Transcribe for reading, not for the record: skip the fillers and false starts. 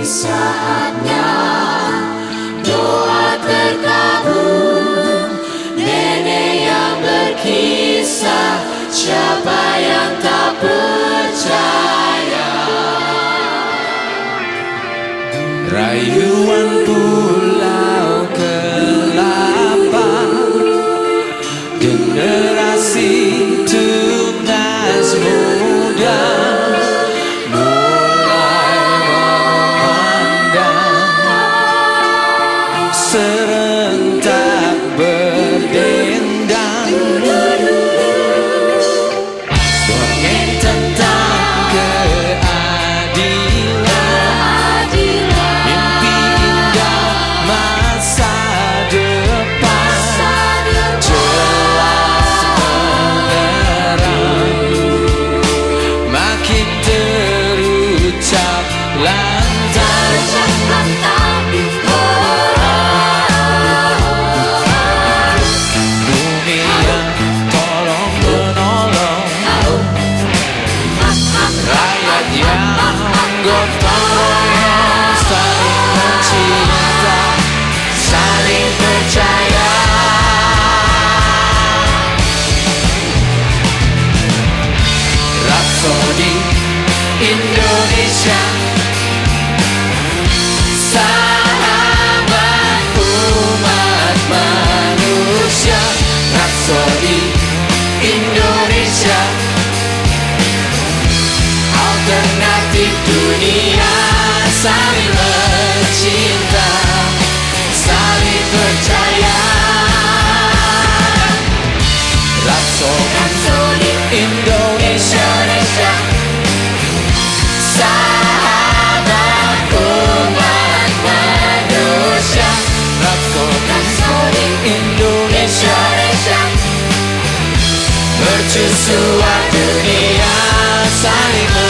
saatnya doa terkabul. Nenek yang berkisah, siapa yang tak percaya? Rayuan pulau kelapa, generasi tunas muda serentak berdendang, dongeng tentang keadilan, mimpi indah masa depan, jelas menerang, makin terucap lantang. Gotong royong, saling mencinta, saling percaya. Rapsodi Indonesia, sahabat umat manusia. Rapsodi Indonesia, alternatif dunia, saling mencinta, saling percaya. Rapsodi Indonesia, sahabat umat manusia. Rapsodi Indonesia, mercusuar dunia, saling